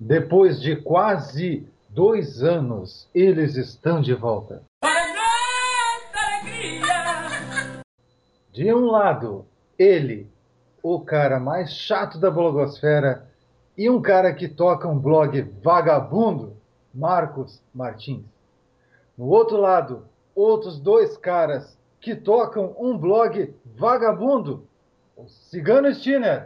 Depois de quase 2 anos, eles estão de volta. De um lado, ele, o cara mais chato da blogosfera e um cara que toca um blog vagabundo, Marcos Martins. No outro lado, outros 2 caras que tocam um blog vagabundo, o Cigano Stinner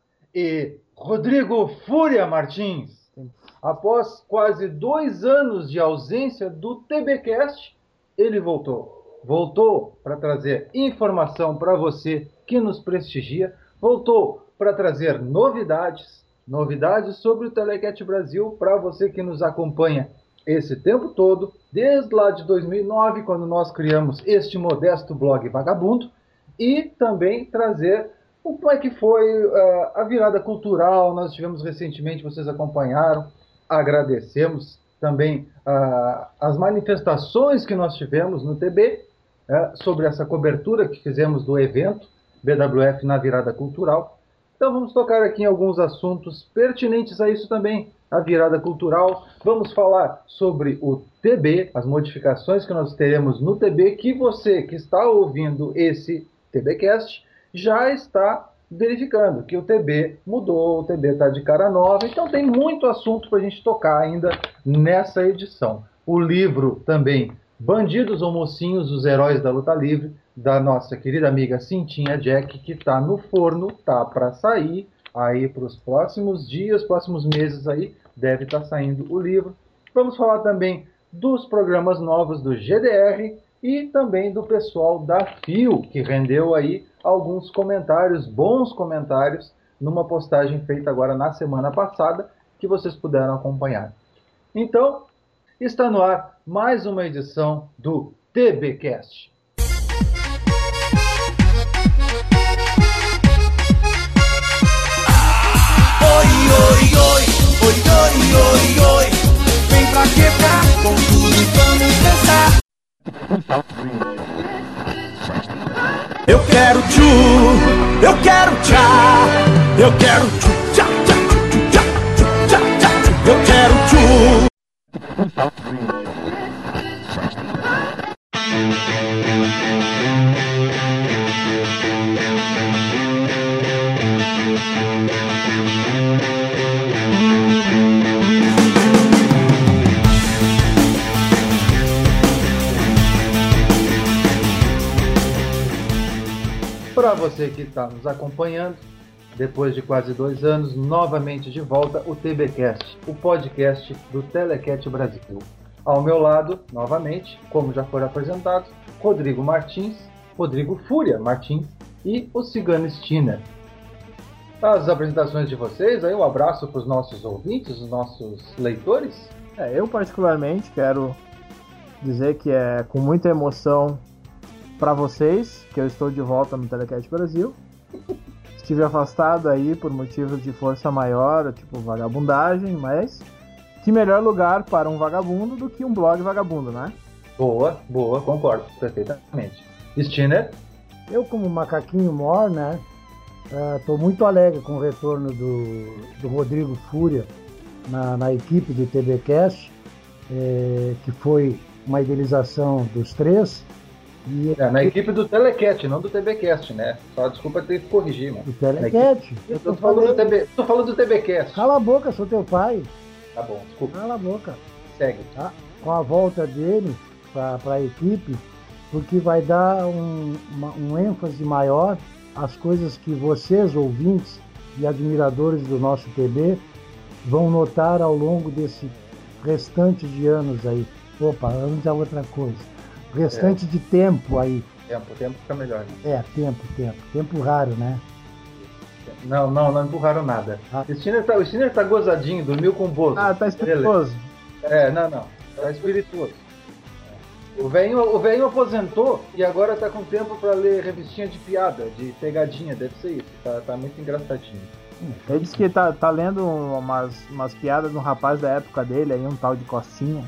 e Rodrigo Fúria Martins. Após quase 2 anos de ausência do TBcast, ele voltou. Voltou para trazer informação para você que nos prestigia. Voltou para trazer novidades sobre o Telecat Brasil para você que nos acompanha esse tempo todo, desde lá de 2009, quando nós criamos este modesto blog vagabundo, e também trazer como é que foi a virada cultural. Nós tivemos recentemente, vocês acompanharam, agradecemos também as manifestações que nós tivemos no TB, sobre essa cobertura que fizemos do evento BWF na virada cultural. Então vamos tocar aqui em alguns assuntos pertinentes a isso também, a virada cultural. Vamos falar sobre o TB, as modificações que nós teremos no TB, que você que está ouvindo esse TBcast já está verificando que o TB mudou, o TB está de cara nova, então tem muito assunto para a gente tocar ainda nessa edição. O livro também, Bandidos ou Mocinhos, os Heróis da Luta Livre, da nossa querida amiga Cintinha Jack, que está no forno, tá para sair aí para os próximos dias, próximos meses aí, deve estar saindo o livro. Vamos falar também dos programas novos do GDR e também do pessoal da FIO, que rendeu aí alguns comentários, bons comentários, numa postagem feita agora na semana passada, que vocês puderam acompanhar. Então, está no ar mais uma edição do TBcast. Oi, vem pra quebrar com tudo e vamos dançar. Eu quero tchu, eu quero tchá, eu quero tchu, tchá, tchá, tchá, tchá, tchá, tchá, eu quero tchu. Para você que está nos acompanhando, depois de quase 2 anos, novamente de volta o TBcast, o podcast do Telecat Brasil. Ao meu lado, novamente, como já foram apresentados, Rodrigo Martins, Rodrigo Fúria Martins e o Cigano Stinner. As apresentações de vocês, aí um abraço para os nossos ouvintes, os nossos leitores. Eu particularmente quero dizer que é com muita emoção para vocês que eu estou de volta no Telecat Brasil. Estive afastado aí por motivos de força maior, tipo vagabundagem, mas que melhor lugar para um vagabundo do que um blog vagabundo, né? Boa, concordo perfeitamente. Stinner? Eu, como macaquinho mor, né, estou muito alegre com o retorno do Rodrigo Fúria na equipe do TBcast, que foi uma idealização dos 3. Na equipe do Telecat, não do TBcast, né? Só desculpa ter que corrigir, mano. Do Telecat? Eu tô falando do TBcast. Cala a boca, sou teu pai. Tá bom, desculpa. Cala a boca. Segue. Tá? Com a volta dele para a equipe, porque vai dar um ênfase maior às coisas que vocês, ouvintes e admiradores do nosso TB, vão notar ao longo desse restante de anos aí. Opa, anos é outra coisa. Restante de tempo aí. Tempo fica melhor, né? Tempo raro, né? Não empurraram nada. O Stinner tá gozadinho, dormiu com o Bozo. Tá espirituoso. Não. Tá espirituoso. O velhinho aposentou e agora tá com tempo pra ler revistinha de piada, de pegadinha, deve ser isso. Tá muito engraçadinho. Ele disse que tá lendo umas piadas de um rapaz da época dele, aí um tal de Costinha.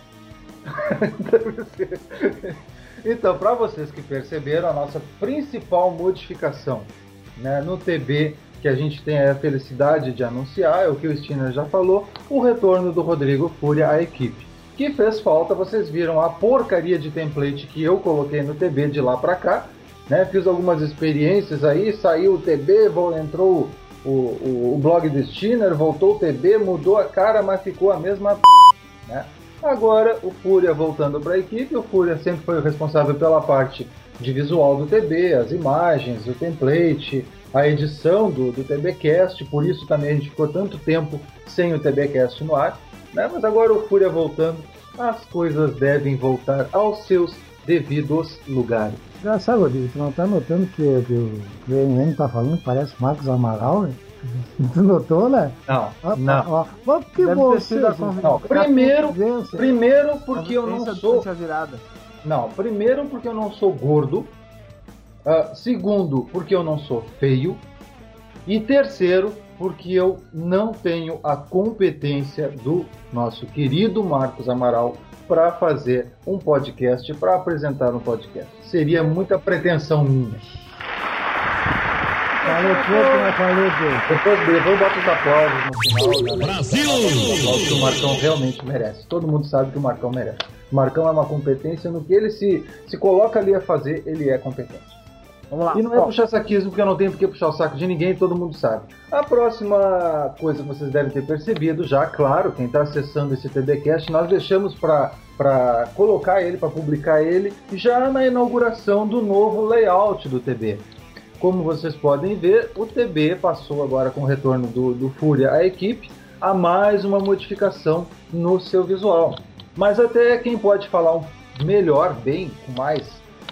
Deve ser. Então, para vocês que perceberam, a nossa principal modificação, né, no TB que a gente tem a felicidade de anunciar, é o que o Stinner já falou, o retorno do Rodrigo Fúria à equipe. Que fez falta, vocês viram a porcaria de template que eu coloquei no TB de lá pra cá, né? Fiz algumas experiências aí, saiu o TB, entrou o blog do Stinner, voltou o TB, mudou a cara, mas ficou a mesma né? Agora o Fúria voltando para a equipe, o Fúria sempre foi o responsável pela parte de visual do TB, as imagens, o template, a edição do TBcast, por isso também a gente ficou tanto tempo sem o TBcast no ar, né? Mas agora o Fúria voltando, as coisas devem voltar aos seus devidos lugares. Engraçado, Rodrigo, tu não tá notando que o NN tá falando que parece Marcos Amaral, né? Tu notou, né? Não. Mas que bom ser não. Primeiro porque eu não sou... Não, primeiro porque eu não sou gordo. Segundo, porque eu não sou feio. E terceiro, porque eu não tenho a competência do nosso querido Marcos Amaral para fazer um podcast, para apresentar um podcast. Seria muita pretensão minha. Falou pouco, mas falou pouco. Depois bota os aplausos no final. Né? Brasil! Aplausos que o Marcão realmente merece. Todo mundo sabe que o Marcão merece. O Marcão é uma competência no que ele se coloca ali a fazer, ele é competente. Vamos lá. E não é puxar saquismo, porque eu não tenho por que puxar o saco de ninguém, todo mundo sabe. A próxima coisa que vocês devem ter percebido, já, claro, quem está acessando esse TBcast, nós deixamos para colocar ele, para publicar ele, já na inauguração do novo layout do TB. Como vocês podem ver, o TB passou agora com o retorno do Fúria à equipe a mais uma modificação no seu visual. Mas até quem pode falar melhor, bem, com mais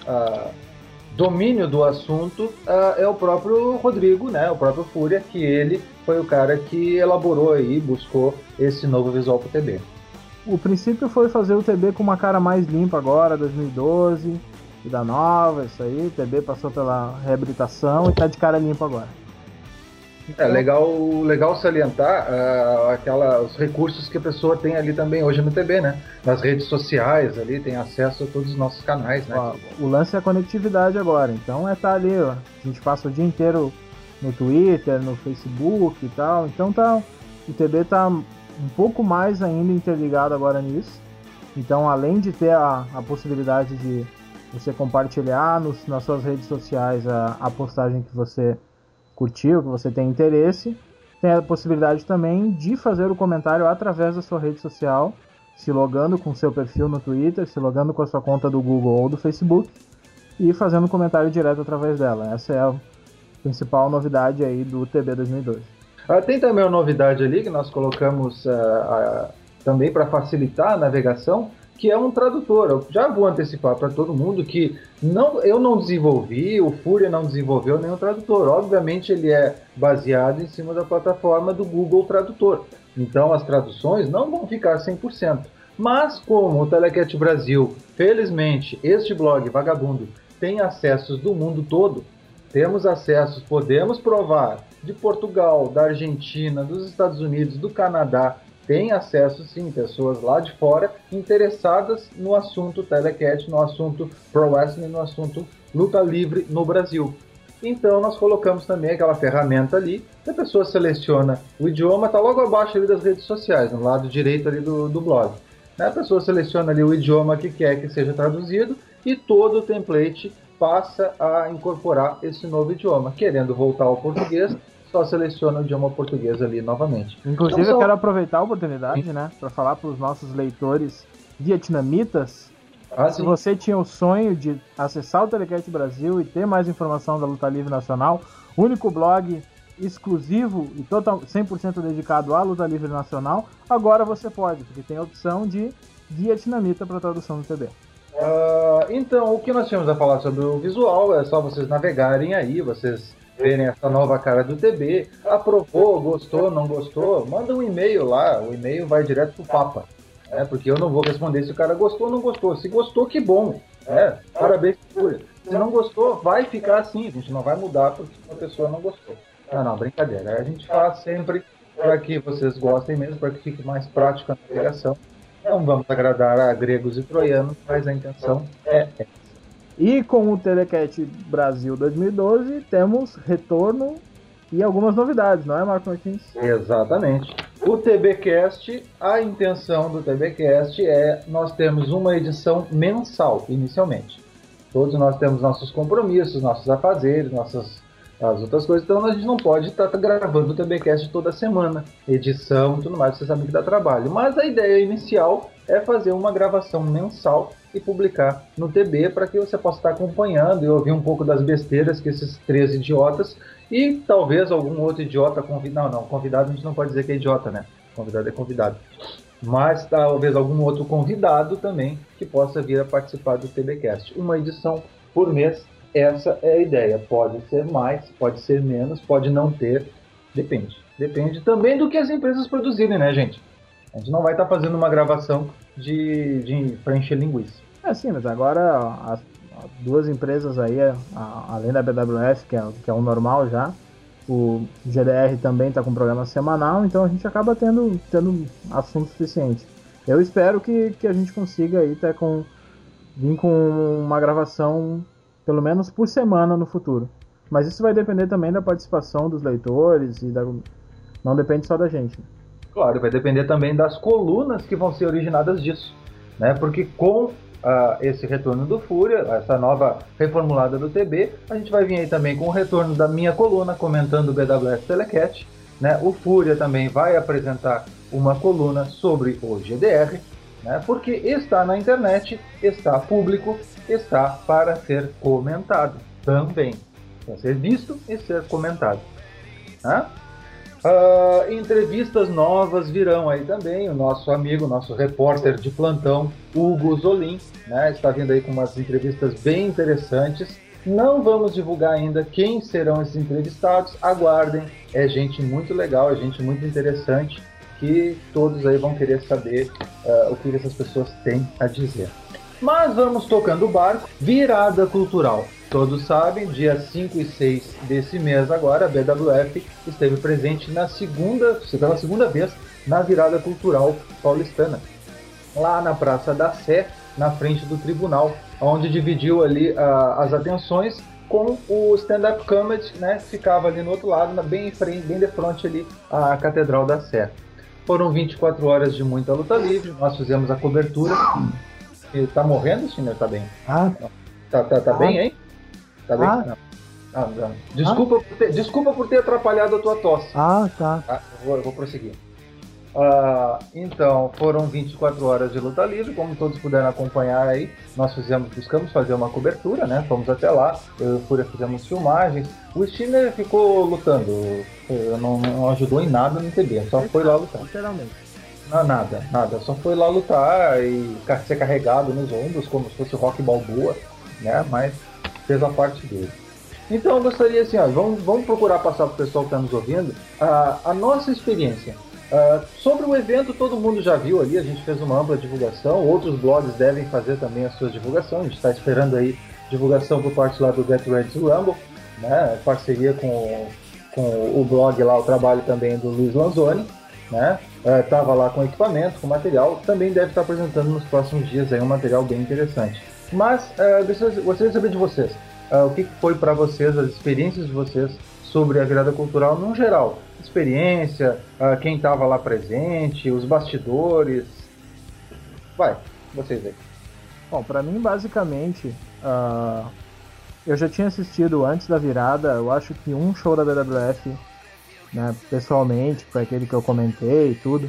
domínio do assunto, é o próprio Rodrigo, né? O próprio Fúria, que ele foi o cara que elaborou e buscou esse novo visual para o TB. O princípio foi fazer o TB com uma cara mais limpa agora, 2012... Vida nova, isso aí, o TB passou pela reabilitação e tá de cara limpa agora. É legal salientar os recursos que a pessoa tem ali também hoje no TB, né? Nas redes sociais ali, tem acesso a todos os nossos canais, né? O lance é a conectividade agora, então tá ali, ó. A gente passa o dia inteiro no Twitter, no Facebook e tal, então o TB tá um pouco mais ainda interligado agora nisso. Então, além de ter a possibilidade de você compartilhar nas suas redes sociais a postagem que você curtiu, que você tem interesse, tem a possibilidade também de fazer o comentário através da sua rede social, se logando com o seu perfil no Twitter, se logando com a sua conta do Google ou do Facebook e fazendo comentário direto através dela. Essa é a principal novidade aí do TB 2012. Tem também uma novidade ali que nós colocamos também para facilitar a navegação, que é um tradutor. Eu já vou antecipar para todo mundo que eu não desenvolvi, o Fúria não desenvolveu nenhum tradutor. Obviamente ele é baseado em cima da plataforma do Google Tradutor. Então as traduções não vão ficar 100%. Mas como o Telecat Brasil, felizmente, este blog vagabundo tem acessos do mundo todo, temos acessos, podemos provar, de Portugal, da Argentina, dos Estados Unidos, do Canadá, tem acesso sim, pessoas lá de fora interessadas no assunto Telecat, no assunto Pro Wrestling, no assunto luta livre no Brasil. Então nós colocamos também aquela ferramenta ali, que a pessoa seleciona o idioma, está logo abaixo ali das redes sociais, no lado direito ali do blog. A pessoa seleciona ali o idioma que quer que seja traduzido e todo o template passa a incorporar esse novo idioma. Querendo voltar ao português, só seleciona o idioma português ali novamente. Inclusive então, eu quero aproveitar a oportunidade, né, para falar para os nossos leitores vietnamitas, se você tinha o sonho de acessar o Telecat Brasil e ter mais informação da luta livre nacional, único blog exclusivo e 100% dedicado à luta livre nacional, agora você pode, porque tem a opção de vietnamita para tradução do TB. Então, o que nós tínhamos a falar sobre o visual é só vocês navegarem aí, vocês verem essa nova cara do TB, aprovou, gostou, não gostou, manda um e-mail lá, o e-mail vai direto pro Papa, né? Porque eu não vou responder se o cara gostou ou não gostou. Se gostou, que bom, né? Parabéns, Fúria. Se não gostou, vai ficar assim, a gente não vai mudar porque a pessoa não gostou. Não, brincadeira, a gente faz sempre para que vocês gostem mesmo, para que fique mais prática a navegação. Não vamos agradar a gregos e troianos, mas a intenção é essa. E com o Telecat Brasil 2012 temos retorno e algumas novidades, não é, Marco Martins? Exatamente. O TBcast, a intenção do TBcast é nós temos uma edição mensal, inicialmente. Todos nós temos nossos compromissos, nossos afazeres, as outras coisas, então a gente não pode estar gravando o TBcast toda semana, edição e tudo mais, você sabe que dá trabalho. Mas a ideia inicial é fazer uma gravação mensal e publicar no TB para que você possa estar acompanhando e ouvir um pouco das besteiras que esses 3 idiotas e talvez algum outro idiota convidado. Não, convidado a gente não pode dizer que é idiota, né? Convidado é convidado. Mas talvez algum outro convidado também que possa vir a participar do TBcast. Uma edição por mês. Essa é a ideia. Pode ser mais, pode ser menos, pode não ter. Depende. Depende também do que as empresas produzirem, né, gente? A gente não vai estar fazendo uma gravação para encher linguiça. Sim, mas agora as 2 empresas aí, além da BWF, que é o normal já, o GDR também está com programa semanal, então a gente acaba tendo assunto suficiente. Eu espero que a gente consiga aí vir com uma gravação pelo menos por semana no futuro. Mas isso vai depender também da participação dos leitores não depende só da gente. Claro, vai depender também das colunas que vão ser originadas disso, né? Porque com esse retorno do Fúria, essa nova reformulada do TB, a gente vai vir aí também com o retorno da minha coluna comentando o BWF Telecat, né? O Fúria também vai apresentar uma coluna sobre o GDR, né? Porque está na internet, está público, está para ser comentado também. Para ser visto e ser comentado. Né? Entrevistas novas virão aí também. O nosso amigo, nosso repórter de plantão, Hugo Zolin, né? Está vindo aí com umas entrevistas bem interessantes. Não vamos divulgar ainda quem serão esses entrevistados. Aguardem, é gente muito legal, é gente muito interessante, que todos aí vão querer saber o que essas pessoas têm a dizer. Mas vamos tocando o barco. Virada cultural. Todos sabem, dia 5 e 6 desse mês agora, a BWF esteve presente pela segunda vez na virada cultural paulistana. Lá na Praça da Sé, na frente do tribunal, onde dividiu ali as atenções com o stand-up comedy, né, que ficava ali no outro lado, bem de frente ali à Catedral da Sé. Foram 24 horas de muita luta livre, nós fizemos a cobertura. Ele tá morrendo, senhor? Tá bem? Tá bem, hein? Tá bem? Não. Desculpa por ter atrapalhado a tua tosse. Tá. Eu vou prosseguir. Então, foram 24 horas de luta livre, como todos puderam acompanhar aí. Nós buscamos fazer uma cobertura, né? Fomos até lá, eu e o Fúria fizemos filmagens. O Steiner ficou lutando, não ajudou em nada no TB, só foi lá lutar. Literalmente. Não, nada. Só foi lá lutar e ser carregado nos ombros, como se fosse o Rock Balboa, né? Mas fez a parte dele. Então eu gostaria assim, vamos procurar passar para o pessoal que está nos ouvindo a nossa experiência. Sobre o evento, todo mundo já viu ali, a gente fez uma ampla divulgação, outros blogs devem fazer também as suas divulgações, a gente está esperando aí divulgação por parte lá do Get Ready to Rumble, né? Parceria com o blog lá, o trabalho também do Luiz Lanzoni, né? Tava lá com equipamento, com material, também deve estar apresentando nos próximos dias aí um material bem interessante. Mas gostaria de saber de vocês, o que foi para vocês, as experiências de vocês sobre a virada cultural no geral. Experiência, quem estava lá presente, os bastidores. Vai, vocês aí. Bom, para mim, basicamente, eu já tinha assistido antes da virada, eu acho que um show da BWF, né, pessoalmente, foi aquele que eu comentei e tudo.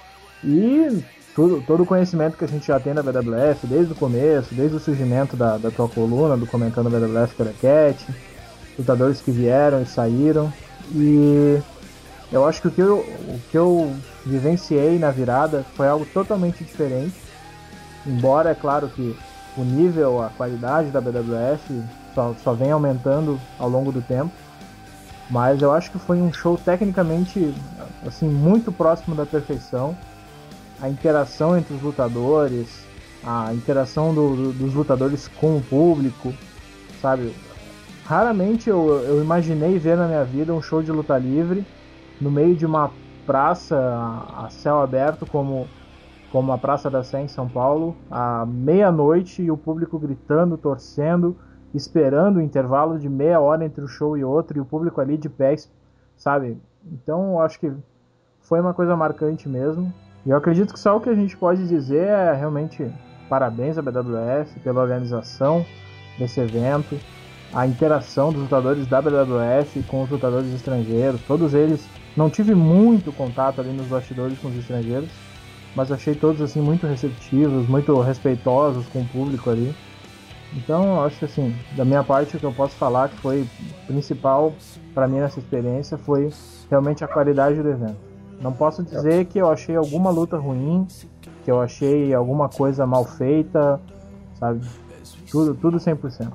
E todo o conhecimento que a gente já tem da BWF, desde o começo, desde o surgimento da tua coluna, do Comentando a BWF Telecat, lutadores que vieram e saíram. E eu acho que o que eu vivenciei na virada foi algo totalmente diferente. Embora, é claro que o nível, a qualidade da BWF só vem aumentando ao longo do tempo. Mas eu acho que foi um show tecnicamente assim, muito próximo da perfeição. A interação entre os lutadores, a interação dos lutadores com o público, sabe? Raramente eu imaginei ver na minha vida um show de luta livre no meio de uma praça a céu aberto como a Praça da Sé em São Paulo, à meia-noite, e o público gritando, torcendo, esperando o intervalo de meia hora entre um show e outro, e o público ali de pé sabe? Então eu acho que foi uma coisa marcante mesmo. E eu acredito que só o que a gente pode dizer é realmente parabéns à BWF pela organização desse evento, a interação dos lutadores da BWF com os lutadores estrangeiros, todos eles. Não tive muito contato ali nos bastidores com os estrangeiros, mas achei todos assim muito receptivos, muito respeitosos com o público ali. Então, acho que assim, da minha parte, o que eu posso falar que foi principal para mim nessa experiência foi realmente a qualidade do evento. Não posso dizer que eu achei alguma luta ruim, que eu achei alguma coisa mal feita, sabe? Tudo 100%.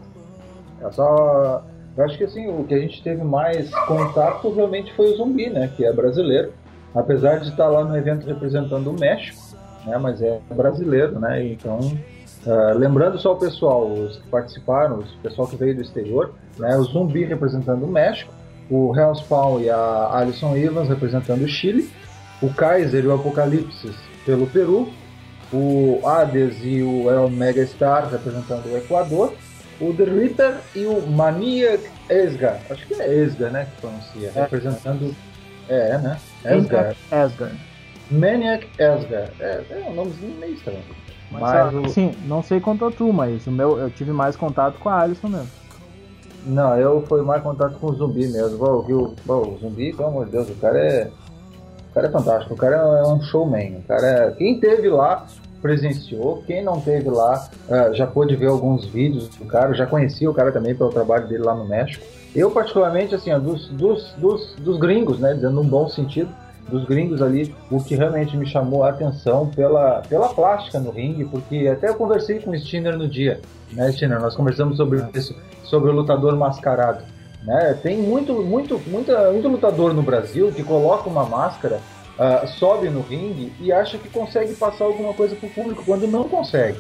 Eu acho que assim, o que a gente teve mais contato realmente foi o Zumbi, né? Que é brasileiro. Apesar de estar lá no evento representando o México, né? Mas é brasileiro, né? Então, lembrando só o pessoal, os que participaram, o pessoal que veio do exterior, né? O Zumbi representando o México, o Hellspawn e a Alison Evans representando o Chile, o Kaiser e o Apocalipse pelo Peru, o Hades e o El Mega Star representando o Equador, o The Reaper e o Maniac Esgar, acho que é Esgar, né, que pronuncia, representando... né? Esgar. Maniac Esgar. É um nomezinho meio estranho. Mas sim, não sei quanto a tu, mas eu tive mais contato com a Alison mesmo. Não, eu fui mais contato com o Zumbi mesmo. O Zumbi, pelo amor de Deus, o cara é fantástico, o cara é um showman. Quem teve lá presenciou, quem não teve lá já pôde ver alguns vídeos do cara, já conhecia o cara também pelo trabalho dele lá no México. Eu particularmente, assim, dos gringos, né, dizendo num bom sentido, dos gringos ali, o que realmente me chamou a atenção pela plástica no ringue, porque até eu conversei com o Stinner no dia, né, Stinner, nós conversamos sobre isso, sobre o lutador mascarado, né, tem muito lutador no Brasil que coloca uma máscara, sobe no ringue e acha que consegue passar alguma coisa pro público, quando não consegue.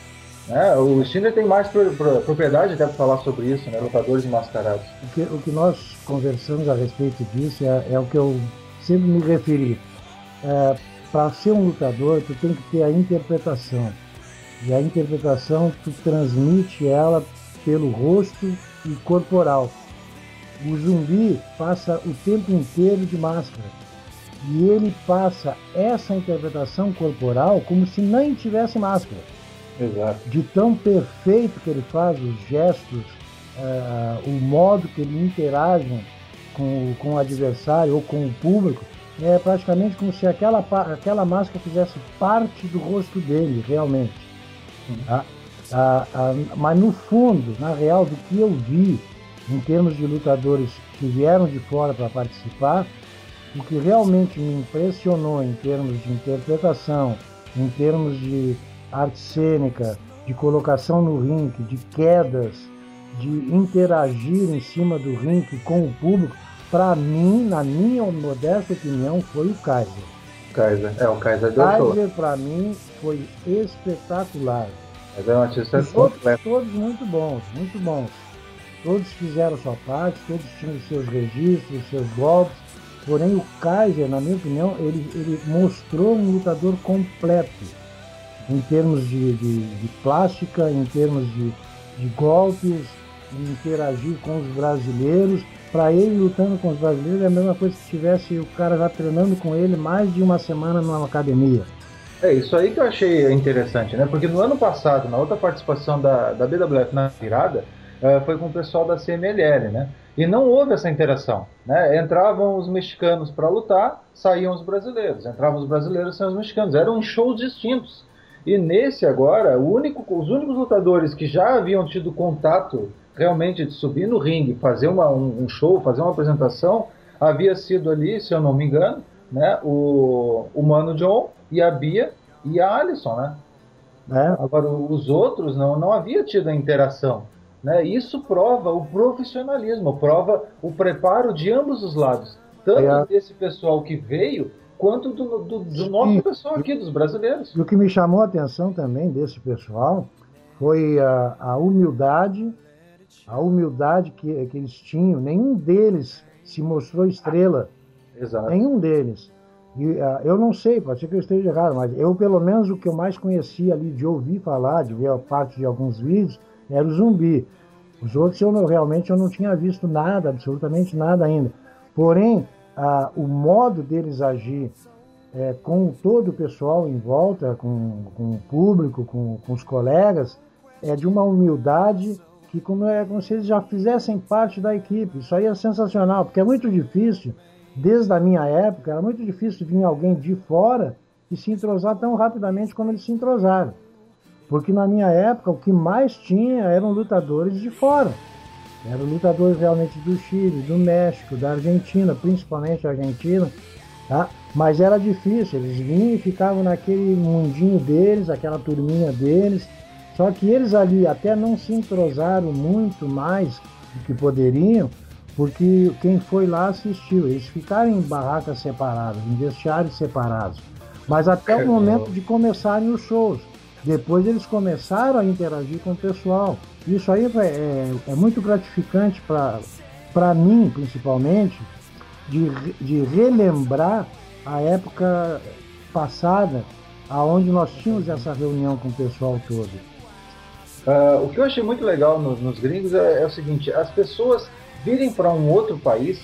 O Stinner tem mais propriedade até para falar sobre isso, né? Lutadores mascarados. O que nós conversamos a respeito disso é o que eu sempre me referi. Para ser um lutador, tu tem que ter a interpretação. E a interpretação, tu transmite ela pelo rosto e corporal. O Zumbi passa o tempo inteiro de máscara. E ele passa essa interpretação corporal como se nem tivesse máscara. Exato. De tão perfeito que ele faz os gestos, o modo que ele interage com o adversário ou com o público, é praticamente como se aquela máscara fizesse parte do rosto dele, realmente. Tá? Mas no fundo, na real, do que eu vi, em termos de lutadores que vieram de fora para participar, o que realmente me impressionou em termos de interpretação, em termos de arte cênica, de colocação no ringue, de quedas, de interagir em cima do ringue com o público, para mim, na minha modesta opinião, foi o Kaiser. O Kaiser deu show. O Kaiser, para mim, foi espetacular. Mas é um artista todos muito bons, muito bons. Todos fizeram sua parte, todos tinham os seus registros, os seus golpes. Porém, o Kaiser, na minha opinião, ele mostrou um lutador completo. Em termos de plástica, em termos de golpes, de interagir com os brasileiros. Para ele, lutando com os brasileiros, é a mesma coisa que tivesse o cara já treinando com ele mais de uma semana numa academia. É isso aí que eu achei interessante, né? Porque no ano passado, na outra participação da BWF na virada, foi com o pessoal da CMLL, né? E não houve essa interação, né? Entravam os mexicanos para lutar, saíam os brasileiros. Entravam os brasileiros, saíam os mexicanos. Eram shows distintos. E nesse agora, os únicos lutadores que já haviam tido contato realmente de subir no ringue, fazer um show, fazer uma apresentação, havia sido ali, se eu não me engano, né, o Mano John e a Bia e a Alison, né? Agora, os outros não havia tido a interação. Né? Isso prova o profissionalismo, prova o preparo de ambos os lados, tanto desse pessoal que veio, quanto do nosso pessoal aqui, dos brasileiros. E o que me chamou a atenção também desse pessoal foi a humildade que eles tinham. Nenhum deles se mostrou estrela. Exato. Nenhum deles. E, eu não sei, pode ser que eu esteja errado, mas eu, pelo menos, o que eu mais conhecia ali de ouvir falar, de ver a parte de alguns vídeos, era o Zumbi. Os outros realmente eu não tinha visto nada, absolutamente nada ainda. Porém, o modo deles agir com todo o pessoal em volta, com o público, com os colegas, é de uma humildade que como se eles já fizessem parte da equipe. Isso aí é sensacional, porque é muito difícil, desde a minha época, era muito difícil vir alguém de fora e se entrosar tão rapidamente como eles se entrosaram. Porque na minha época o que mais tinha eram lutadores de fora. Eram lutadores realmente do Chile, do México, da Argentina, principalmente a Argentina, tá? Mas era difícil, eles vinham e ficavam naquele mundinho deles, aquela turminha deles. Só que eles ali até não se entrosaram muito mais do que poderiam, porque quem foi lá assistiu. Eles ficaram em barracas separadas, em vestiários separados. Mas até o momento de começarem os shows. Depois eles começaram a interagir com o pessoal. Isso aí é muito gratificante para mim, principalmente, de relembrar a época passada, aonde nós tínhamos essa reunião com o pessoal todo. O que eu achei muito legal nos gringos é o seguinte: as pessoas virem para um outro país,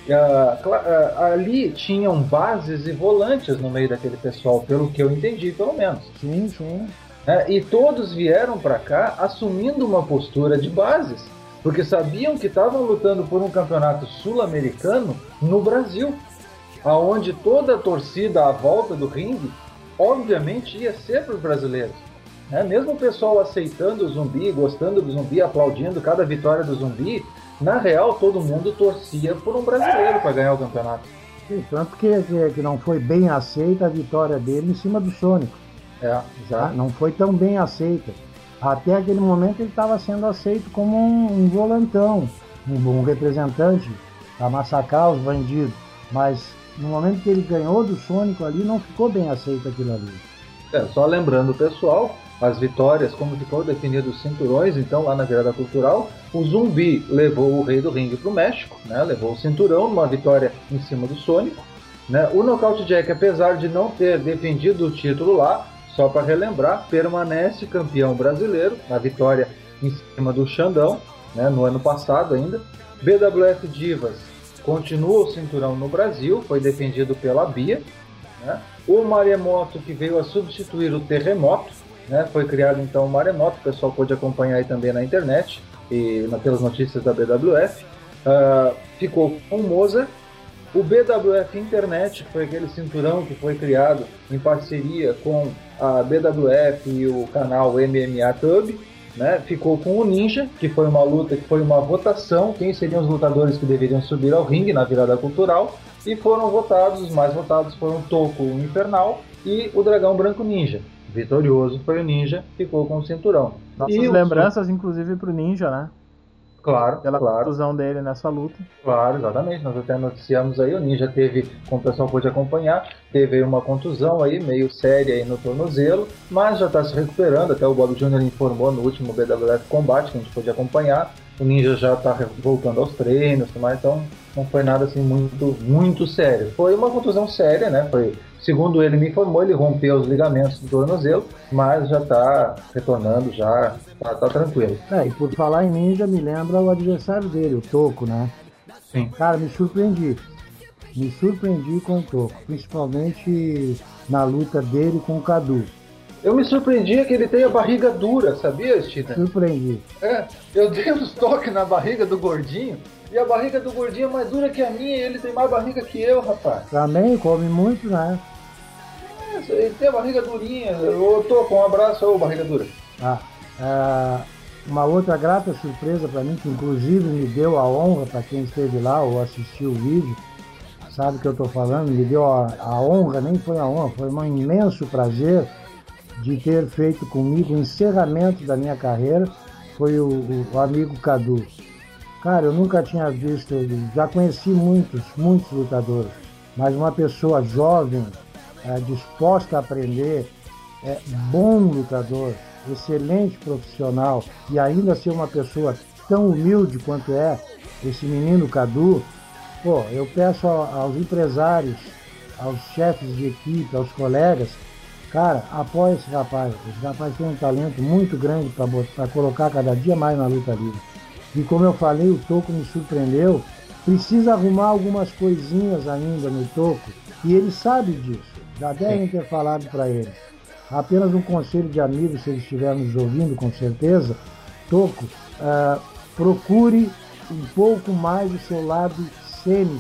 ali tinham bases e volantes no meio daquele pessoal, pelo que eu entendi, pelo menos. Sim, sim. E todos vieram para cá assumindo uma postura de bases, porque sabiam que estavam lutando por um campeonato sul-americano no Brasil, aonde toda a torcida à volta do ringue, obviamente, ia ser para os brasileiros. Mesmo o pessoal aceitando o Zumbi, gostando do Zumbi, aplaudindo cada vitória do Zumbi, na real todo mundo torcia por um brasileiro para ganhar o campeonato. Sim, tanto que não foi bem aceita a vitória dele em cima do Sônico. Exato. Não foi tão bem aceita. Até aquele momento ele estava sendo aceito como um volantão, um representante para massacrar os bandidos. Mas no momento que ele ganhou do Sônico ali, não ficou bem aceito aquilo ali. Só lembrando o pessoal, as vitórias, como ficou definido os cinturões, então lá na virada cultural, o Zumbi levou o Rei do Ringue para o México, levou o cinturão, uma vitória em cima do Sônico. O Knockout Jack, apesar de não ter defendido o título lá, só para relembrar, permanece campeão brasileiro, na vitória em cima do Xandão, no ano passado ainda. BWF Divas continua o cinturão no Brasil, foi defendido pela Bia. O Maremoto, que veio a substituir o Terremoto, foi criado então o Maremoto, o pessoal pôde acompanhar aí também na internet e pelas notícias da BWF. Ficou com o Moza. O BWF Internet, que foi aquele cinturão que foi criado em parceria com a BWF e o canal MMA Tub, ficou com o Ninja, que foi uma luta, que foi uma votação, quem seriam os lutadores que deveriam subir ao ringue na virada cultural, e foram votados, os mais votados foram Toco, o Infernal, e o Dragão Branco Ninja. Vitorioso foi o Ninja, ficou com o cinturão. Nossas lembranças, inclusive, pro Ninja, né? Claro, pela contusão dele nessa luta. Claro, exatamente. Nós até noticiamos aí, o Ninja teve, como o pessoal pôde acompanhar, teve uma contusão aí, meio séria aí no tornozelo, mas já está se recuperando. Até o Bob Jr. informou no último BWF Combate, que a gente pôde acompanhar. O Ninja já está voltando aos treinos, mas então não foi nada assim muito sério. Foi uma contusão séria, Foi, segundo ele me informou, ele rompeu os ligamentos do tornozelo, mas já está retornando, já tá tranquilo. E por falar em Ninja, me lembra o adversário dele, o Toco, Sim. Cara, me surpreendi com o Toco, principalmente na luta dele com o Cadu. Eu me surpreendi que ele tem a barriga dura, sabia, Steven? Surpreendi. Eu dei uns toques na barriga do gordinho, e a barriga do gordinho é mais dura que a minha, e ele tem mais barriga que eu, rapaz. Também come muito, Ele tem a barriga durinha. Eu tô com um abraço, ô barriga dura. Uma outra grata surpresa para mim, que inclusive me deu a honra, para quem esteve lá ou assistiu o vídeo, sabe o que eu tô falando, me deu a honra, nem foi a honra, foi um imenso prazer de ter feito comigo o encerramento da minha carreira, foi o amigo Cadu. Cara, eu nunca tinha visto, já conheci muitos lutadores, mas uma pessoa jovem, disposta a aprender, bom lutador, excelente profissional e ainda ser uma pessoa tão humilde quanto é esse menino Cadu. Eu peço aos empresários, aos chefes de equipe, aos colegas, cara, apoia esse rapaz. Esse rapaz tem um talento muito grande para colocar cada dia mais na luta livre. E como eu falei, o Toco me surpreendeu Precisa arrumar algumas coisinhas ainda no Toco, e ele sabe disso. Já devem ter falado para ele. Apenas um conselho de amigo, se ele estiver nos ouvindo, com certeza. Toco, procure um pouco mais o seu lado cênico.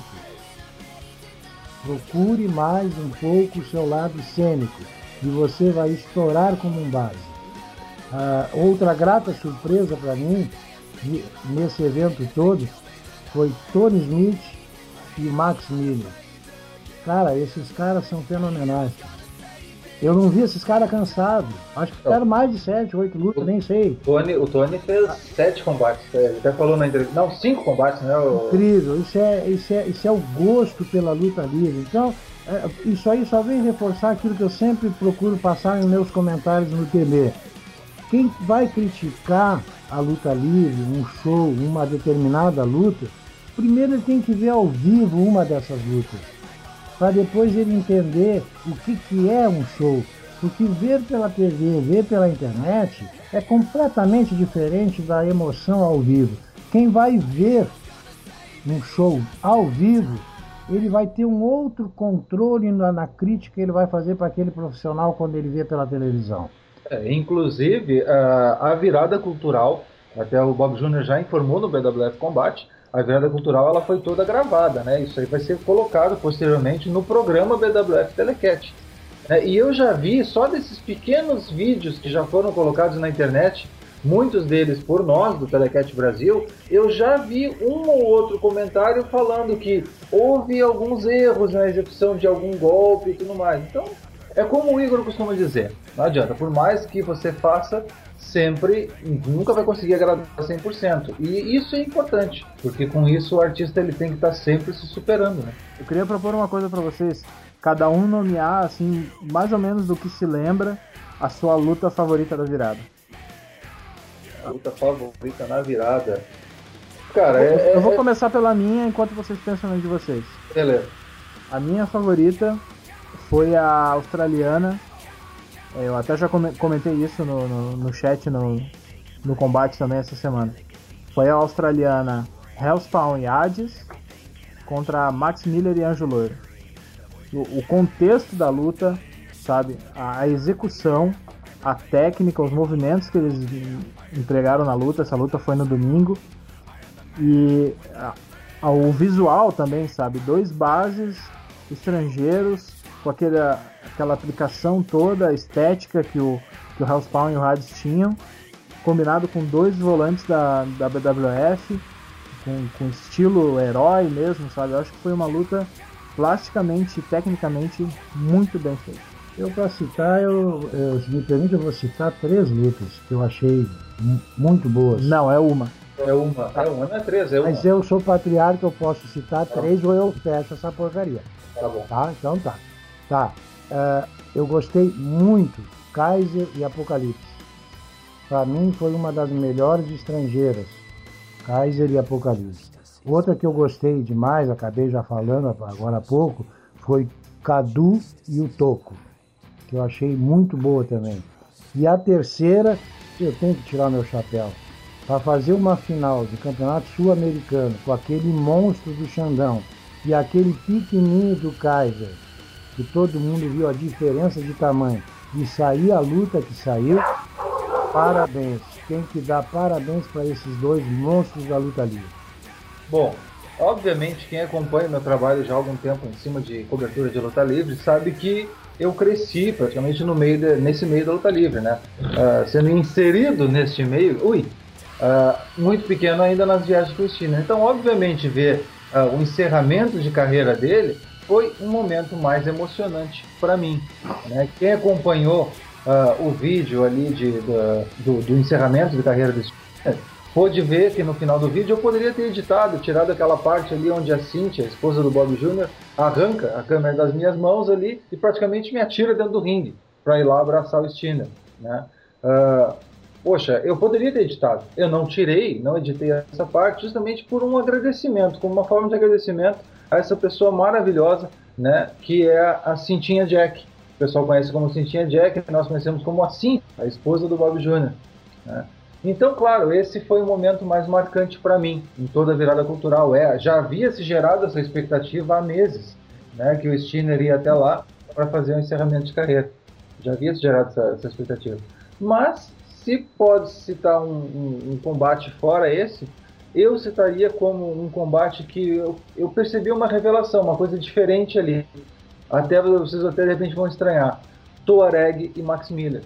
Procure mais um pouco o seu lado cênico e você vai estourar como um base. Outra grata surpresa para mim, nesse evento todo, foi Tony Smith e Max Miller. Cara, esses caras são fenomenais. Eu não vi esses caras cansados. Acho que fizeram mais de 7, 8 lutas, nem sei. O Tony fez 7 combates. Ele até falou na entrevista. Não, 5 combates, né? Incrível. Isso é o gosto pela luta livre. Então, isso aí só vem reforçar aquilo que eu sempre procuro passar nos meus comentários no TV. Quem vai criticar a luta livre, um show, uma determinada luta, primeiro ele tem que ver ao vivo uma dessas lutas, para depois ele entender o que é um show. Porque ver pela TV, ver pela internet é completamente diferente da emoção ao vivo. Quem vai ver um show ao vivo, ele vai ter um outro controle na crítica que ele vai fazer para aquele profissional quando ele vê pela televisão. Inclusive, a virada cultural, até o Bob Jr. já informou no BWF Combate, a virada cultural ela foi toda gravada, né? Isso aí vai ser colocado posteriormente no programa BWF Telecat. E eu já vi, só desses pequenos vídeos que já foram colocados na internet, muitos deles por nós, do Telecat Brasil, eu já vi um ou outro comentário falando que houve alguns erros na execução de algum golpe e tudo mais. Então, é como o Igor costuma dizer, não adianta, por mais que você faça, sempre, nunca vai conseguir agradar 100%. E isso é importante, porque com isso o artista ele tem que estar sempre se superando, né? Eu queria propor uma coisa para vocês, cada um nomear, assim, mais ou menos do que se lembra, a sua luta favorita da virada. A luta favorita na virada... Cara, eu vou começar pela minha, enquanto vocês pensam na de vocês. Beleza. A minha favorita foi a australiana. Eu até já comentei isso no chat, no combate também essa semana. Foi a australiana Hellspawn e Hades contra Max Miller e Anjo Loiro. O contexto da luta, sabe? A execução, a técnica, os movimentos que eles entregaram na luta. Essa luta foi no domingo. E o visual também, sabe? 2 bases estrangeiros com aquela aplicação toda, a estética que o Hellspawn e o Hades tinham, combinado com 2 volantes da BWF, com estilo herói mesmo, sabe? Eu acho que foi uma luta plasticamente e tecnicamente muito bem feita. Eu, para citar, se me permite, eu vou citar 3 lutas que eu achei muito boas. Não, é uma. Não é 3, é uma. Mas eu sou patriarca, eu posso citar 3 ou eu fecho essa porcaria. Tá bom. Tá? Então tá. Eu gostei muito, Kaiser e Apocalipse. Para mim foi uma das melhores estrangeiras, Kaiser e Apocalipse. Outra que eu gostei demais, acabei já falando agora há pouco, foi Cadu e o Toco, que eu achei muito boa também. E a terceira, eu tenho que tirar meu chapéu, para fazer uma final de campeonato sul-americano com aquele monstro do Xandão e aquele pequenininho do Kaiser, que todo mundo viu a diferença de tamanho, e sair a luta que saiu, parabéns. Tem que dar parabéns para esses 2 monstros da luta livre. Bom, obviamente quem acompanha meu trabalho já há algum tempo em cima de cobertura de luta livre sabe que eu cresci praticamente nesse meio da luta livre, né? Sendo inserido neste meio, muito pequeno ainda nas viagens clandestinas. Então, obviamente, ver o encerramento de carreira dele foi um momento mais emocionante para mim, né? Quem acompanhou o vídeo ali do encerramento de carreira desse pôde ver que no final do vídeo eu poderia ter tirado aquela parte ali onde a Cynthia, a esposa do Bob Jr., arranca a câmera das minhas mãos ali e praticamente me atira dentro do ringue para ir lá abraçar o Steiner, né? Poxa, eu poderia ter editado. Eu não editei essa parte justamente por um agradecimento, como uma forma de agradecimento a essa pessoa maravilhosa, né, que é a Cintinha Jack. O pessoal conhece como Cintinha Jack, nós conhecemos como a Cynthia, a esposa do Bob Jr., né? Então, claro, esse foi o momento mais marcante para mim, em toda a virada cultural. Já havia se gerado essa expectativa há meses, né, que o Stinner ia até lá para fazer um encerramento de carreira. Já havia se gerado essa expectativa. Mas, se pode citar um combate fora esse, eu citaria como um combate que eu percebi uma revelação, uma coisa diferente ali. Vocês até de repente vão estranhar. Tuareg e Max Miller.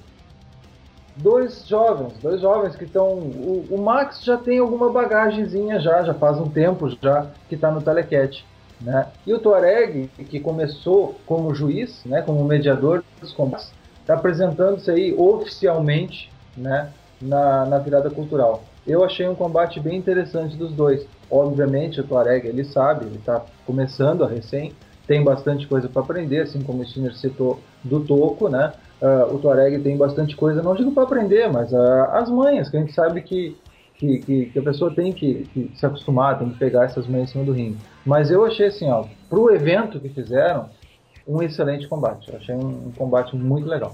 Dois jovens que estão... O Max já tem alguma bagagenzinha já faz um tempo já que está no Telecat, né? E o Tuareg, que começou como juiz, né, como mediador dos combates, está apresentando-se aí oficialmente, né, na virada cultural. Eu achei um combate bem interessante dos dois. Obviamente o Tuareg, ele sabe, ele está começando a recém, tem bastante coisa para aprender, assim como o Stinner citou do Toco, né? O Tuareg tem bastante coisa, não digo para aprender, mas as manhas, que a gente sabe que a pessoa tem que se acostumar, tem que pegar essas manhas em cima do ringue. Mas eu achei assim, ó, pro evento que fizeram, um excelente combate. Eu achei um combate muito legal.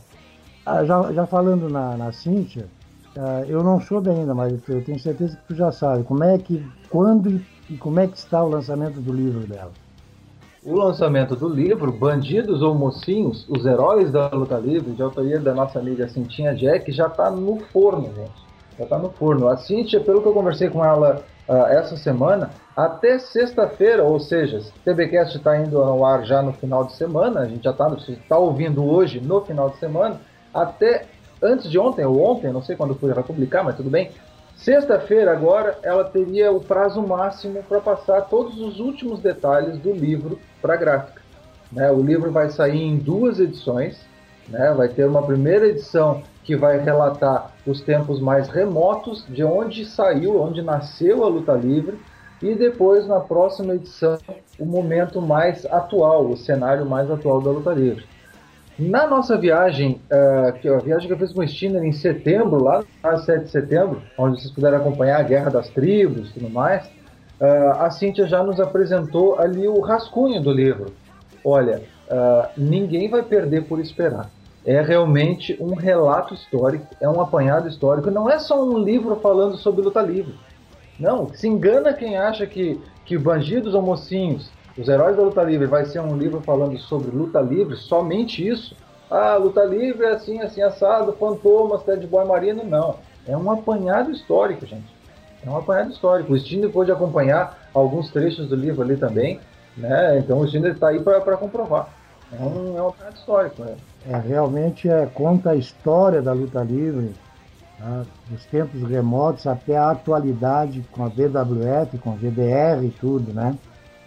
Já falando na Cíntia, eu não soube ainda, mas eu tenho certeza que tu já sabe. Quando e como é que está o lançamento do livro dela? O lançamento do livro, Bandidos ou Mocinhos, os Heróis da Luta Livre, de autoria da nossa amiga Cintinha Jack, já está no forno, gente. Já está no forno. A Cíntia, pelo que eu conversei com ela essa semana, até sexta-feira, ou seja, o TBcast está indo ao ar já no final de semana, a gente já está ouvindo hoje no final de semana, até antes de ontem, ou ontem, não sei quando foi para publicar, mas tudo bem. Sexta-feira agora ela teria o prazo máximo para passar todos os últimos detalhes do livro para a gráfica, né? O livro vai sair em 2 edições, né? Vai ter uma primeira edição que vai relatar os tempos mais remotos de onde saiu, onde nasceu a luta livre, e depois na próxima edição o momento mais atual, o cenário mais atual da luta livre. Na nossa viagem, a viagem que eu fiz com o Stinner em setembro, lá no 7 de setembro, onde vocês puderam acompanhar a Guerra das Tribos e tudo mais, a Cíntia já nos apresentou ali o rascunho do livro. Olha, ninguém vai perder por esperar. É realmente um relato histórico, é um apanhado histórico, não é só um livro falando sobre luta livre. Não, se engana quem acha que Bandidos ou Mocinhos, os Heróis da Luta Livre, vai ser um livro falando sobre luta livre, somente isso. Luta livre é assim, assim, assado, Fantomas, Ted Boy Marino, não. É um apanhado histórico, gente. É um apanhado histórico. O Stinner pôde acompanhar alguns trechos do livro ali também, né? Então o Stinner está aí para comprovar. É um apanhado histórico, né? Realmente conta a história da luta livre, né, dos tempos remotos até a atualidade com a BWF, com a GBR e tudo, né?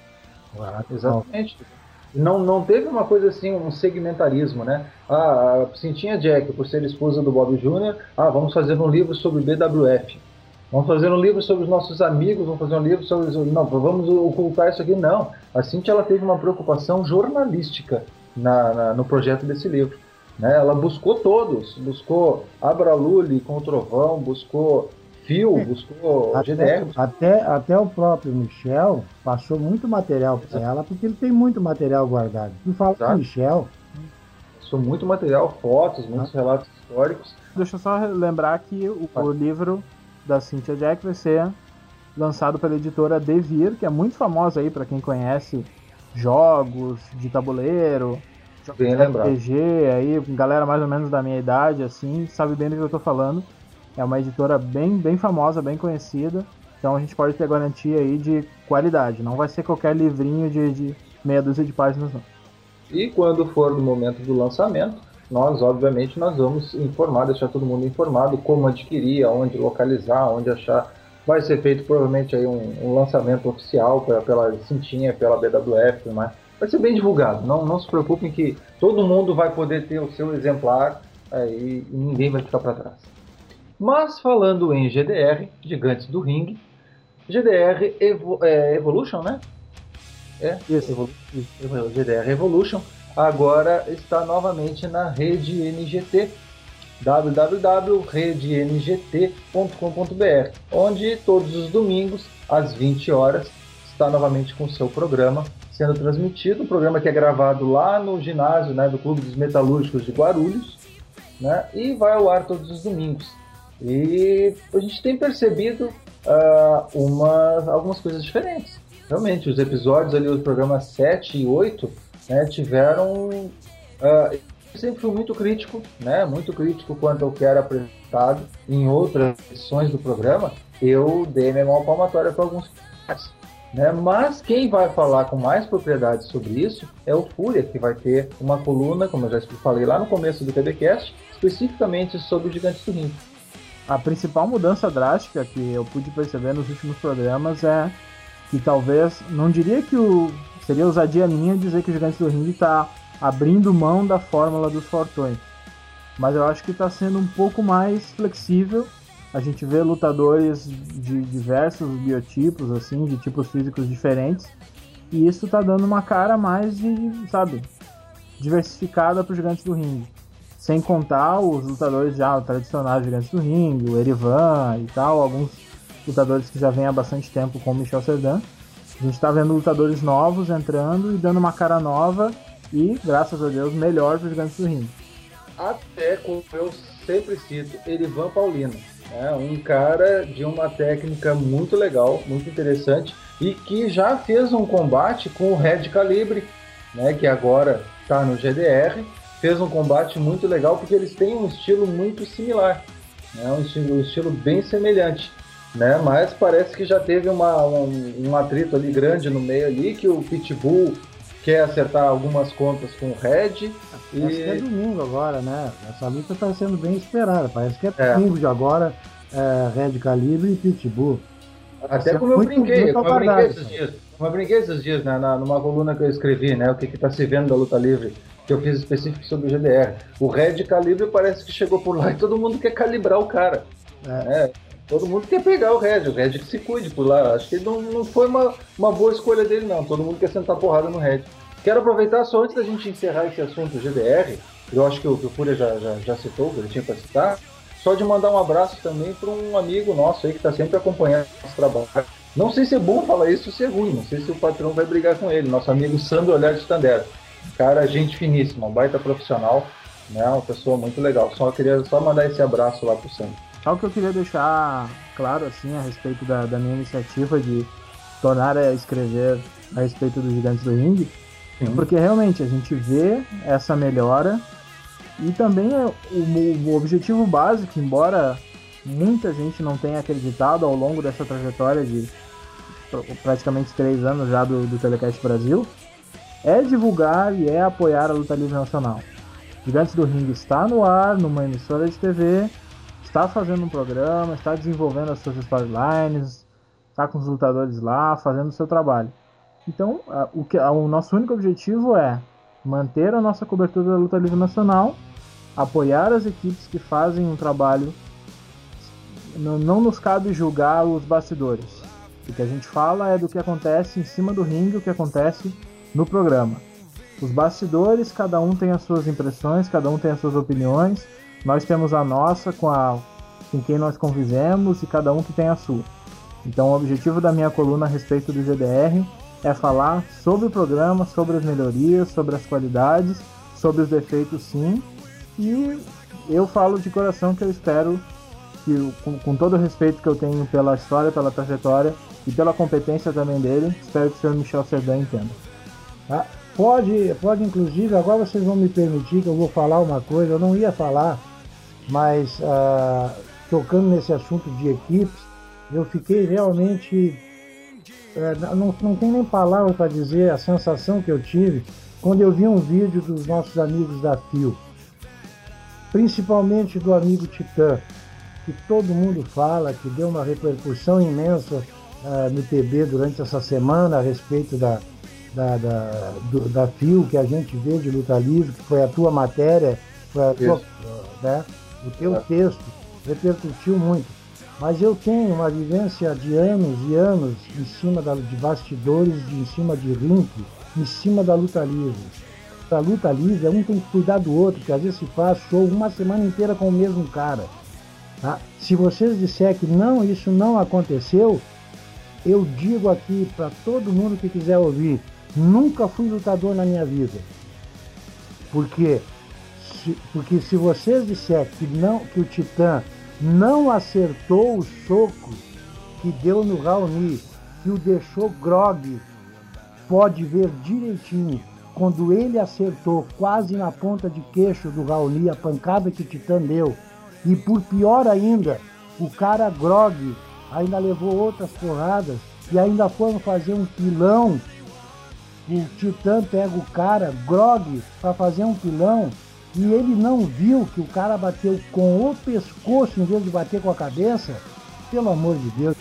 Exatamente. Não teve uma coisa assim, um segmentarismo, né? A Cintinha Jack, por ser esposa do Bob Jr., vamos fazer um livro sobre BWF. Vamos fazer um livro sobre os nossos amigos, vamos fazer um livro sobre... Não, vamos ocultar isso aqui. Não. A Cintia, ela teve uma preocupação jornalística no projeto desse livro, né? Ela buscou todos. Buscou Abraluli com o Trovão, buscou Phil, buscou GDR. Até o próprio Michel passou muito material para ela, porque ele tem muito material guardado. Tu fala com o Michel. Passou muito material, fotos, muitos relatos históricos. Deixa eu só lembrar que o livro da Cynthia Jack vai ser lançado pela editora Devir, que é muito famosa aí para quem conhece jogos de tabuleiro, jogos de RPG, aí, galera mais ou menos da minha idade, assim, sabe bem do que eu tô falando. É uma editora bem famosa, bem conhecida, então a gente pode ter garantia aí de qualidade, não vai ser qualquer livrinho de meia dúzia de páginas, não. E quando for no momento do lançamento, nós vamos informar, deixar todo mundo informado como adquirir, aonde localizar, onde achar. Vai ser feito provavelmente aí um lançamento oficial pela Cintinha, pela BWF e tudo mais. Vai ser bem divulgado, não se preocupem que todo mundo vai poder ter o seu exemplar aí, e ninguém vai ficar para trás. Mas falando em GDR, Gigantes do Ringue, GDR Evolution, né? Isso. GDR Evolution agora está novamente na rede NGT, www.redengT.com.br, onde todos os domingos, às 20 horas, está novamente com o seu programa sendo transmitido, um programa que é gravado lá no ginásio, né, do Clube dos Metalúrgicos de Guarulhos, né, e vai ao ar todos os domingos. E a gente tem percebido algumas coisas diferentes. Realmente, os episódios ali, os programas 7 e 8, né, tiveram... eu sempre fui muito crítico, né, muito crítico quanto ao que era apresentado em outras edições do programa. Eu dei minha mão palmatória para alguns caras, né, mas quem vai falar com mais propriedade sobre isso é o Fúria, que vai ter uma coluna, como eu já falei lá no começo do TBcast, especificamente sobre o Gigantes do Ringue. A principal mudança drástica que eu pude perceber nos últimos programas é que talvez, não diria que seria ousadia minha dizer que o Gigantes do Ringue está abrindo mão da fórmula dos fortões, mas eu acho que está sendo um pouco mais flexível. A gente vê lutadores de diversos biotipos, assim, de tipos físicos diferentes, e isso está dando uma cara mais diversificada para os Gigantes do Ringue. Sem contar os lutadores já tradicionais Gigantes do Ringue, o Erivan e tal, alguns lutadores que já vêm há bastante tempo, como o Michel Serdan. A gente está vendo lutadores novos entrando e dando uma cara nova e, graças a Deus, melhor para os Gigantes do Ringue. Até, como eu sempre cito, Erivan Paulino. Um cara de uma técnica muito legal, muito interessante, e que já fez um combate com o Red Calibre, né, que agora está no GDR. Fez um combate muito legal porque eles têm um estilo muito similar, né, um estilo bem semelhante, né, mas parece que já teve um atrito ali grande no meio ali, que o Pitbull quer acertar algumas contas com o Red. Parece que é domingo agora, né? Essa luta está sendo bem esperada. Parece que é domingo de agora, Red Calibre e Pitbull. Até como eu brinquei esses dias, né, numa coluna que eu escrevi, né, o que está se vendo da luta livre, que eu fiz específico sobre o GDR. O Red Calibre parece que chegou por lá e todo mundo quer calibrar o cara. Todo mundo quer pegar o Red que se cuide por lá. Acho que não foi uma boa escolha dele, não. Todo mundo quer sentar porrada no Red. Quero aproveitar só antes da gente encerrar esse assunto do GDR, eu acho que o Fúria já citou, que ele tinha para citar, só de mandar um abraço também para um amigo nosso aí que está sempre acompanhando o nosso trabalho. Não sei se é bom falar isso ou se é ruim, não sei se o patrão vai brigar com ele, nosso amigo Sandro Olhar de Tandera. Cara, gente finíssima, um baita profissional, né, uma pessoa muito legal. Queria mandar esse abraço lá pro Sandro. Algo que eu queria deixar claro assim, a respeito da minha iniciativa de tornar a escrever a respeito dos Gigantes do Ringue, porque realmente a gente vê essa melhora e também o objetivo básico, embora muita gente não tenha acreditado ao longo dessa trajetória de praticamente 3 anos já do Telecast Brasil, é divulgar e é apoiar a luta livre nacional. Gigantes do Ringue está no ar, numa emissora de TV, está fazendo um programa, está desenvolvendo as suas storylines, está com os lutadores lá, fazendo o seu trabalho. Então, o nosso único objetivo é manter a nossa cobertura da luta livre nacional, apoiar as equipes que fazem um trabalho. Não nos cabe julgar os bastidores. O que a gente fala é do que acontece em cima do ringue, o que acontece no programa. Os bastidores, cada um tem as suas impressões, cada um tem as suas opiniões. Nós temos a nossa com quem nós convivemos e cada um que tem a sua. Então o objetivo da minha coluna a respeito do GDR é falar sobre o programa, sobre as melhorias, sobre as qualidades, sobre os defeitos sim. E eu falo de coração que eu espero que, com todo o respeito que eu tenho pela história, pela trajetória e pela competência também dele, espero que o senhor Michel Serdan entenda. Tá? Pode inclusive, agora vocês vão me permitir que eu vou falar uma coisa, eu não ia falar, mas tocando nesse assunto de equipes, eu fiquei realmente, não tem nem palavra para dizer a sensação que eu tive quando eu vi um vídeo dos nossos amigos da FIO, principalmente do amigo Titã, que todo mundo fala, que deu uma repercussão imensa no TV durante essa semana a respeito da FIO que a gente vê de luta livre, que foi a tua matéria, foi a tua, né, o teu texto repercutiu muito. Mas eu tenho uma vivência de anos e anos em cima de bastidores, em cima de ringue, em cima da luta livre. A luta livre, um tem que cuidar do outro, porque às vezes se faz show uma semana inteira com o mesmo cara. Tá? Se vocês disserem que não, isso não aconteceu, eu digo aqui para todo mundo que quiser ouvir, nunca fui lutador na minha vida. Porque se vocês disserem que o Titã não acertou o soco que deu no Raoni, que o deixou grogue. Pode ver direitinho. Quando ele acertou quase na ponta de queixo do Raoni, a pancada que o Titã deu, e por pior ainda, o cara grogue ainda levou outras porradas e ainda foram fazer um pilão. O Titã pega o cara, grogue, para fazer um pilão, e ele não viu que o cara bateu com o pescoço em vez de bater com a cabeça. Pelo amor de Deus.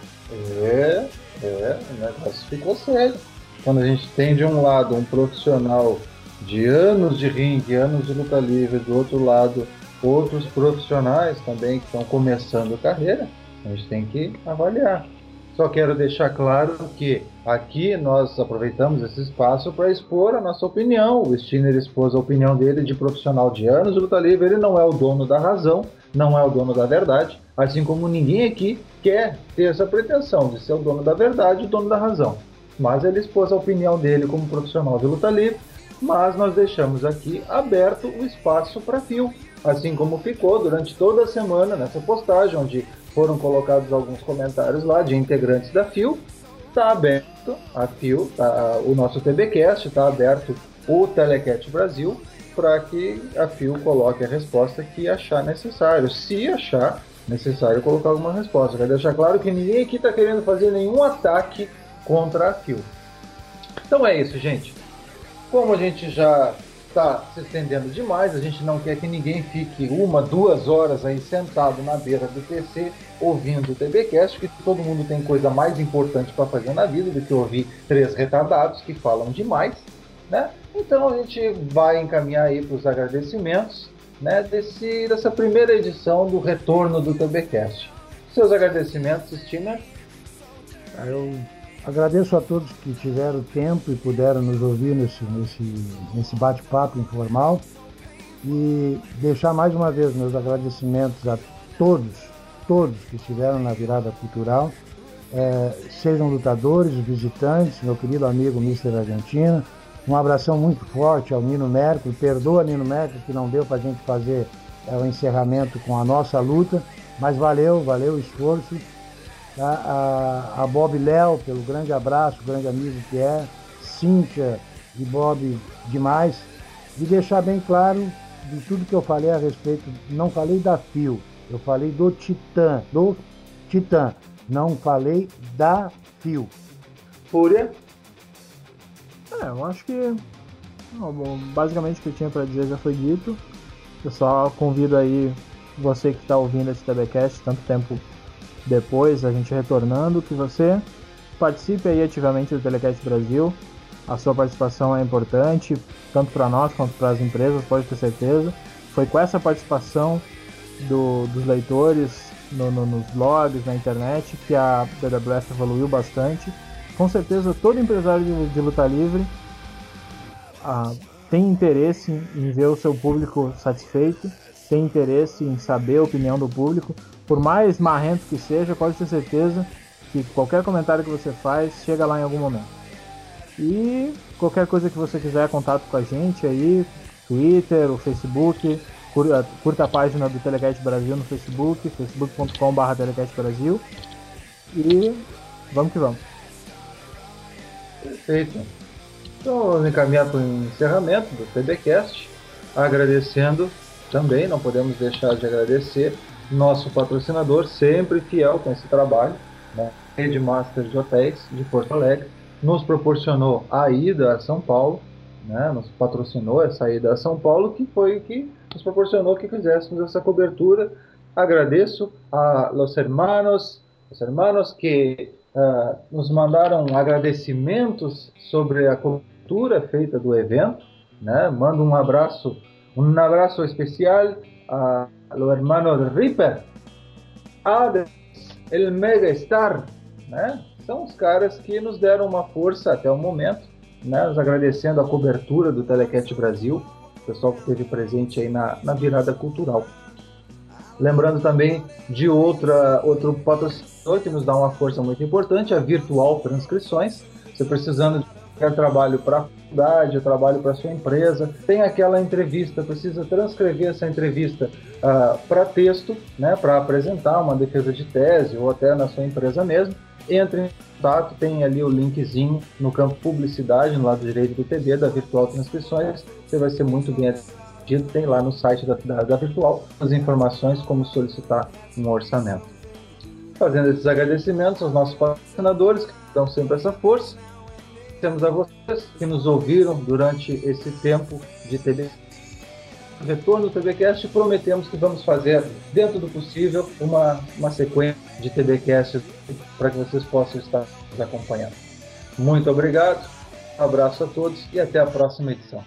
O negócio ficou sério. Quando a gente tem de um lado um profissional de anos de ringue, anos de luta livre, do outro lado outros profissionais também que estão começando a carreira, a gente tem que avaliar. Só quero deixar claro que aqui nós aproveitamos esse espaço para expor a nossa opinião. O Steiner expôs a opinião dele de profissional de anos de luta livre. Ele não é o dono da razão, não é o dono da verdade, assim como ninguém aqui quer ter essa pretensão de ser o dono da verdade e o dono da razão. Mas ele expôs a opinião dele como profissional de luta livre, mas nós deixamos aqui aberto o espaço para fio, assim como ficou durante toda a semana nessa postagem, onde foram colocados alguns comentários lá de integrantes da FIO. Está aberto a FIO, o nosso TBcast, está aberto o Telecat Brasil, para que a FIO coloque a resposta que achar necessário, se achar necessário colocar alguma resposta. Quero deixar claro que ninguém aqui está querendo fazer nenhum ataque contra a FIO. Então é isso, gente. Como a gente já está se estendendo demais, a gente não quer que ninguém fique 1-2 horas aí sentado na beira do PC ouvindo o TBcast, que todo mundo tem coisa mais importante para fazer na vida do que ouvir 3 retardados que falam demais, né? Então a gente vai encaminhar aí para os agradecimentos, né, dessa primeira edição do retorno do TBcast. Seus agradecimentos, Steiner? Eu agradeço a todos que tiveram tempo e puderam nos ouvir nesse bate-papo informal, e deixar mais uma vez meus agradecimentos a todos que estiveram na virada cultural, sejam lutadores, visitantes, meu querido amigo Mr. Argentina. Um abração muito forte ao Nino Mercury. Perdoa, Nino Mercury, que não deu para a gente fazer o encerramento com a nossa luta, mas valeu o esforço. A Bob Léo, pelo grande abraço, grande amigo que é, Cíntia e Bob demais, e deixar bem claro de tudo que eu falei a respeito. Não falei da FIO, eu falei do Titã, não falei da FIO. Fúria? Eu acho que basicamente o que eu tinha para dizer já foi dito. Eu só convido aí você que está ouvindo esse TBcast tanto tempo depois, a gente retornando, que você participe aí ativamente do Telecast Brasil. A sua participação é importante, tanto para nós quanto para as empresas, pode ter certeza. Foi com essa participação dos leitores nos blogs, na internet, que a BWF evoluiu bastante. Com certeza todo empresário de luta livre tem interesse em ver o seu público satisfeito, tem interesse em saber a opinião do público. Por mais marrento que seja, pode ter certeza que qualquer comentário que você faz chega lá em algum momento. E qualquer coisa que você quiser, contato com a gente aí, Twitter, o Facebook, curta a página do Telecast Brasil no Facebook, facebook.com/Telecast Brasil. E vamos que vamos. Perfeito. Então vamos encaminhar para o encerramento do TBcast, agradecendo também, não podemos deixar de agradecer nosso patrocinador, sempre fiel com esse trabalho, né? Rede Master de Hotéis de Porto Alegre, nos proporcionou a ida a São Paulo, né? Nos patrocinou essa ida a São Paulo, que foi o que nos proporcionou que fizéssemos essa cobertura. Agradeço a los hermanos que nos mandaram agradecimentos sobre a cobertura feita do evento, né? Mando um abraço especial ao hermano de Ripper, el Mega Star, né? São os caras que nos deram uma força até o momento, né? Nos agradecendo a cobertura do Telecat Brasil, o pessoal que esteve presente aí na virada cultural. Lembrando também de outro patrocinador que nos dá uma força muito importante, a Virtual Transcrições. Você precisando quer trabalho para a faculdade, trabalho para sua empresa, tem aquela entrevista, precisa transcrever essa entrevista para texto, né, para apresentar uma defesa de tese ou até na sua empresa mesmo, entre em contato, tem ali o linkzinho no campo publicidade, no lado direito do TB, da Virtual Transcrições, você vai ser muito bem atendido, tem lá no site da Virtual as informações como solicitar um orçamento. Fazendo esses agradecimentos aos nossos patrocinadores, que dão sempre essa força, temos a vocês que nos ouviram durante esse tempo de TB. Retorno do TBcast, prometemos que vamos fazer, dentro do possível, uma sequência de TBcast para que vocês possam estar nos acompanhando. Muito obrigado, um abraço a todos e até a próxima edição.